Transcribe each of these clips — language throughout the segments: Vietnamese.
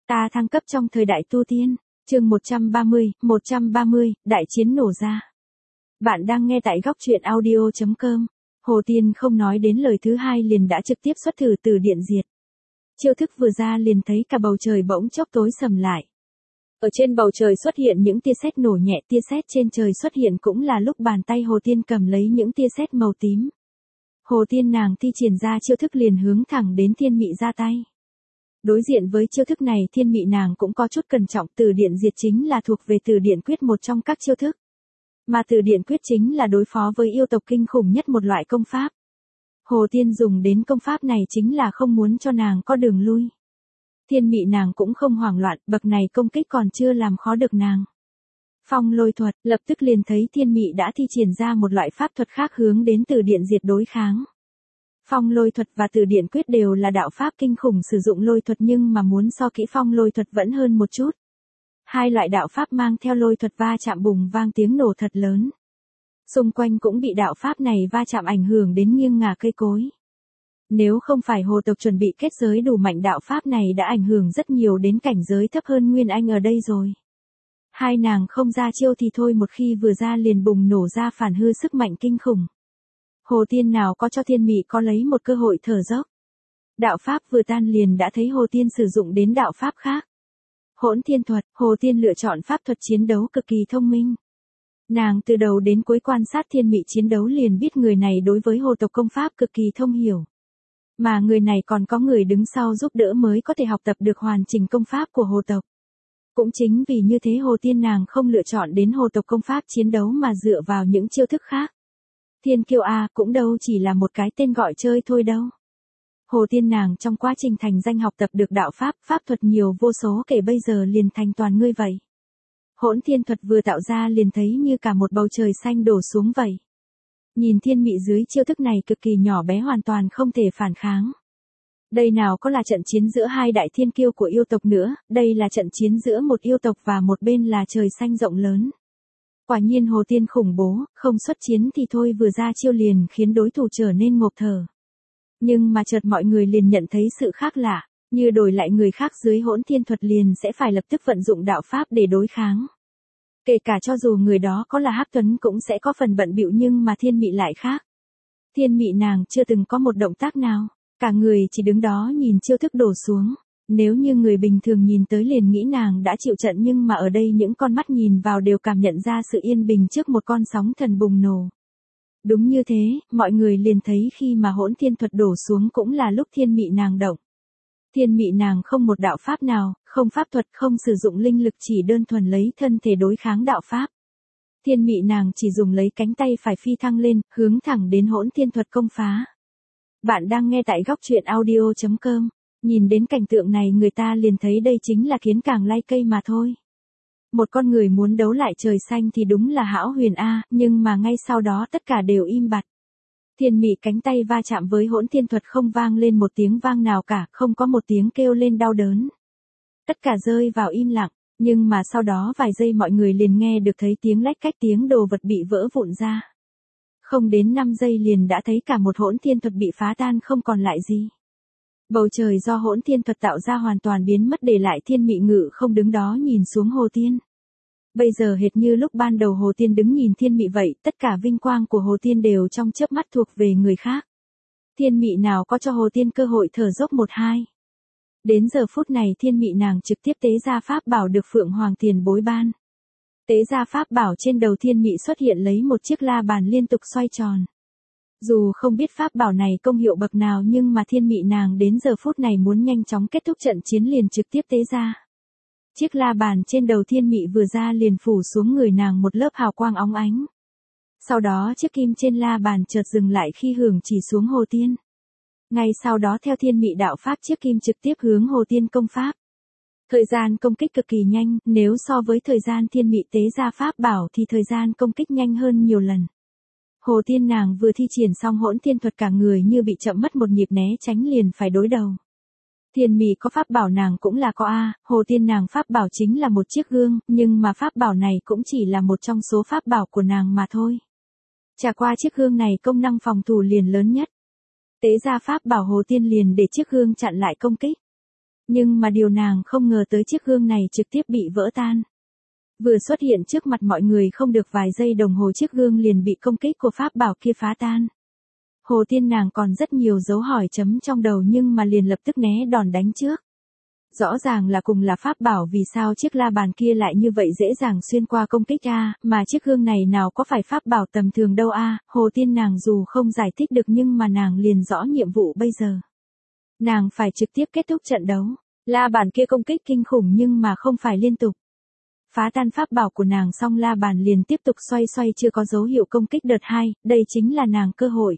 Ta thăng cấp trong thời đại tu tiên, chương 130, đại chiến nổ ra. Bạn đang nghe tại góc truyện audio.com. Hồ Tiên không nói đến lời thứ hai liền đã trực tiếp xuất thử từ điện diệt. Chiêu thức vừa ra liền thấy cả bầu trời bỗng chốc tối sầm lại. Ở trên bầu trời xuất hiện những tia sét nổ nhẹ, tia sét trên trời xuất hiện cũng là lúc bàn tay Hồ Tiên cầm lấy những tia sét màu tím. Hồ Tiên nàng thi triển ra chiêu thức liền hướng thẳng đến Thiên Mị ra tay. Đối diện với chiêu thức này Thiên Mị nàng cũng có chút cẩn trọng, Từ Điện Diệt chính là thuộc về Từ Điện Quyết một trong các chiêu thức. Mà Từ Điện Quyết chính là đối phó với yêu tộc kinh khủng nhất một loại công pháp. Hồ Tiên dùng đến công pháp này chính là không muốn cho nàng có đường lui. Thiên Mị nàng cũng không hoảng loạn, bậc này công kích còn chưa làm khó được nàng. Phong lôi thuật, lập tức liền thấy Thiên Mị đã thi triển ra một loại pháp thuật khác hướng đến Từ Điện Diệt đối kháng. Phong lôi thuật và Từ Điện Quyết đều là đạo pháp kinh khủng sử dụng lôi thuật nhưng mà muốn so kỹ phong lôi thuật vẫn hơn một chút. Hai loại đạo pháp mang theo lôi thuật va chạm bùng vang tiếng nổ thật lớn. Xung quanh cũng bị đạo pháp này va chạm ảnh hưởng đến nghiêng ngả cây cối. Nếu không phải hồ tộc chuẩn bị kết giới đủ mạnh đạo pháp này đã ảnh hưởng rất nhiều đến cảnh giới thấp hơn Nguyên Anh ở đây rồi. Hai nàng không ra chiêu thì thôi, một khi vừa ra liền bùng nổ ra phản hư sức mạnh kinh khủng. Hồ Tiên nào có cho Thiên Mị có lấy một cơ hội thở dốc. Đạo pháp vừa tan liền đã thấy Hồ Tiên sử dụng đến đạo pháp khác. Hỗn Thiên thuật, Hồ Tiên lựa chọn pháp thuật chiến đấu cực kỳ thông minh. Nàng từ đầu đến cuối quan sát Thiên Mị chiến đấu liền biết người này đối với hồ tộc công pháp cực kỳ thông hiểu. Mà người này còn có người đứng sau giúp đỡ mới có thể học tập được hoàn chỉnh công pháp của hồ tộc. Cũng chính vì như thế Hồ Tiên nàng không lựa chọn đến hồ tộc công pháp chiến đấu mà dựa vào những chiêu thức khác. Thiên Kiêu A cũng đâu chỉ là một cái tên gọi chơi thôi đâu. Hồ Tiên nàng trong quá trình thành danh học tập được đạo pháp, pháp thuật nhiều vô số kể bây giờ liền thành toàn ngươi vậy. Hỗn Thiên thuật vừa tạo ra liền thấy như cả một bầu trời xanh đổ xuống vậy. Nhìn Thiên Mị dưới chiêu thức này cực kỳ nhỏ bé hoàn toàn không thể phản kháng. Đây nào có là trận chiến giữa hai đại thiên kiêu của yêu tộc nữa, đây là trận chiến giữa một yêu tộc và một bên là trời xanh rộng lớn. Quả nhiên Hồ Tiên khủng bố, không xuất chiến thì thôi vừa ra chiêu liền khiến đối thủ trở nên ngộp thở. Nhưng mà chợt mọi người liền nhận thấy sự khác lạ, như đổi lại người khác dưới Hỗn Thiên thuật liền sẽ phải lập tức vận dụng đạo pháp để đối kháng. Kể cả cho dù người đó có là Hắc Tuấn cũng sẽ có phần bận bịu nhưng mà Thiên Mị lại khác. Thiên Mị nàng chưa từng có một động tác nào, cả người chỉ đứng đó nhìn chiêu thức đổ xuống. Nếu như người bình thường nhìn tới liền nghĩ nàng đã chịu trận nhưng mà ở đây những con mắt nhìn vào đều cảm nhận ra sự yên bình trước một con sóng thần bùng nổ. Đúng như thế, mọi người liền thấy khi mà Hỗn Thiên thuật đổ xuống cũng là lúc Thiên Mị nàng động. Thiên Mị nàng không một đạo pháp nào, không pháp thuật, không sử dụng linh lực, chỉ đơn thuần lấy thân thể đối kháng đạo pháp. Thiên Mị nàng chỉ dùng lấy cánh tay phải phi thăng lên, hướng thẳng đến Hỗn Thiên thuật công phá. Bạn đang nghe tại góc truyện audio.com. Nhìn đến cảnh tượng này người ta liền thấy đây chính là kiến càng lai cây mà thôi. Một con người muốn đấu lại trời xanh thì đúng là hão huyền A, nhưng mà ngay sau đó tất cả đều im bặt. Thiên Mị cánh tay va chạm với Hỗn Thiên thuật không vang lên một tiếng vang nào cả, không có một tiếng kêu lên đau đớn. Tất cả rơi vào im lặng, nhưng mà sau đó vài giây mọi người liền nghe được thấy tiếng lách cách, tiếng đồ vật bị vỡ vụn ra. Không đến 5 giây liền đã thấy cả một Hỗn Thiên thuật bị phá tan không còn lại gì. Bầu trời do Hỗn Thiên thuật tạo ra hoàn toàn biến mất để lại Thiên Mị ngự không đứng đó nhìn xuống Hồ Tiên. Bây giờ hệt như lúc ban đầu Hồ Tiên đứng nhìn Thiên Mị vậy, tất cả vinh quang của Hồ Tiên đều trong chớp mắt thuộc về người khác. Thiên Mị nào có cho Hồ Tiên cơ hội thở dốc một hai. Đến giờ phút này Thiên Mị nàng trực tiếp tế ra pháp bảo được Phượng Hoàng Tiền Bối ban. Tế ra pháp bảo trên đầu Thiên Mị xuất hiện lấy một chiếc la bàn liên tục xoay tròn. Dù không biết pháp bảo này công hiệu bậc nào nhưng mà Thiên Mị nàng đến giờ phút này muốn nhanh chóng kết thúc trận chiến liền trực tiếp tế ra. Chiếc la bàn trên đầu Thiên Mị vừa ra liền phủ xuống người nàng một lớp hào quang óng ánh. Sau đó chiếc kim trên la bàn chợt dừng lại khi hưởng chỉ xuống Hồ Tiên. Ngay sau đó theo Thiên Mị đạo pháp chiếc kim trực tiếp hướng Hồ Tiên công pháp. Thời gian công kích cực kỳ nhanh, nếu so với thời gian Thiên Mị tế ra pháp bảo thì thời gian công kích nhanh hơn nhiều lần. Hồ Tiên nàng vừa thi triển xong Hỗn Thiên thuật cả người như bị chậm mất một nhịp né tránh liền phải đối đầu. Thiên Mị có pháp bảo nàng cũng là có A, Hồ Tiên nàng pháp bảo chính là một chiếc gương, nhưng mà pháp bảo này cũng chỉ là một trong số pháp bảo của nàng mà thôi. Chả qua chiếc gương này công năng phòng thủ liền lớn nhất. Tế ra pháp bảo Hồ Tiên liền để chiếc gương chặn lại công kích. Nhưng mà điều nàng không ngờ tới chiếc gương này trực tiếp bị vỡ tan. Vừa xuất hiện trước mặt mọi người không được vài giây đồng hồ chiếc gương liền bị công kích của pháp bảo kia phá tan. Hồ Tiên nàng còn rất nhiều dấu hỏi chấm trong đầu nhưng mà liền lập tức né đòn đánh trước. Rõ ràng là cùng là pháp bảo vì sao chiếc la bàn kia lại như vậy dễ dàng xuyên qua công kích a, mà chiếc gương này nào có phải pháp bảo tầm thường đâu a. Hồ Tiên nàng dù không giải thích được nhưng mà nàng liền rõ nhiệm vụ bây giờ. Nàng phải trực tiếp kết thúc trận đấu. La bàn kia công kích kinh khủng nhưng mà không phải liên tục. Phá tan pháp bảo của nàng xong la bàn liền tiếp tục xoay chưa có dấu hiệu công kích đợt 2, đây chính là nàng cơ hội.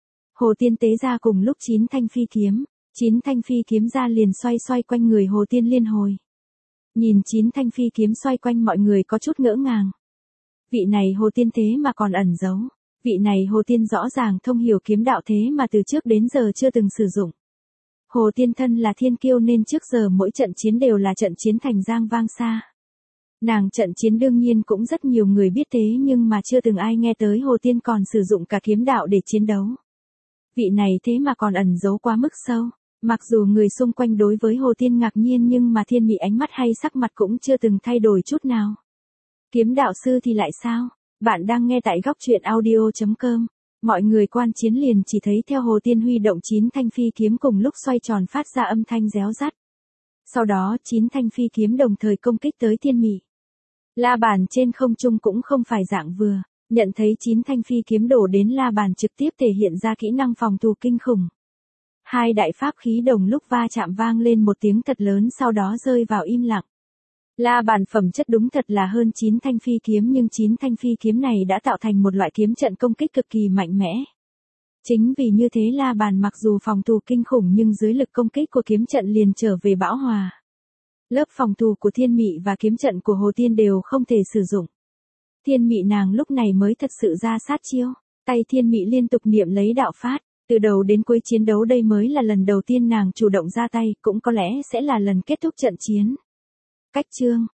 Hồ Tiên tế ra cùng lúc 9 thanh phi kiếm, 9 thanh phi kiếm ra liền xoay quanh người Hồ Tiên liên hồi. Nhìn 9 thanh phi kiếm xoay quanh mọi người có chút ngỡ ngàng. Vị này Hồ Tiên thế mà còn ẩn giấu, vị này Hồ Tiên rõ ràng thông hiểu kiếm đạo thế mà từ trước đến giờ chưa từng sử dụng. Hồ Tiên thân là thiên kiêu nên trước giờ mỗi trận chiến đều là trận chiến thành giang vang xa. Nàng trận chiến đương nhiên cũng rất nhiều người biết thế nhưng mà chưa từng ai nghe tới Hồ Tiên còn sử dụng cả kiếm đạo để chiến đấu. Vị này thế mà còn ẩn giấu quá mức sâu. Mặc dù người xung quanh đối với Hồ Tiên ngạc nhiên nhưng mà Thiên Mị ánh mắt hay sắc mặt cũng chưa từng thay đổi chút nào. Kiếm đạo sư thì lại sao? Bạn đang nghe tại góc truyện audio.com. Mọi người quan chiến liền chỉ thấy theo Hồ Tiên huy động 9 thanh phi kiếm cùng lúc xoay tròn phát ra âm thanh réo rắt. Sau đó 9 thanh phi kiếm đồng thời công kích tới Thiên Mị. La bàn trên không trung cũng không phải dạng vừa, nhận thấy 9 thanh phi kiếm đổ đến la bàn trực tiếp thể hiện ra kỹ năng phòng thủ kinh khủng. Hai đại pháp khí đồng lúc va chạm vang lên một tiếng thật lớn sau đó rơi vào im lặng. La bàn phẩm chất đúng thật là hơn 9 thanh phi kiếm nhưng 9 thanh phi kiếm này đã tạo thành một loại kiếm trận công kích cực kỳ mạnh mẽ. Chính vì như thế la bàn mặc dù phòng thủ kinh khủng nhưng dưới lực công kích của kiếm trận liền trở về bão hòa. Lớp phòng thủ của Thiên Mị và kiếm trận của Hồ Tiên đều không thể sử dụng. Thiên Mị nàng lúc này mới thật sự ra sát chiêu, tay Thiên Mị liên tục niệm lấy đạo phát, từ đầu đến cuối chiến đấu đây mới là lần đầu tiên nàng chủ động ra tay, cũng có lẽ sẽ là lần kết thúc trận chiến. Cách chương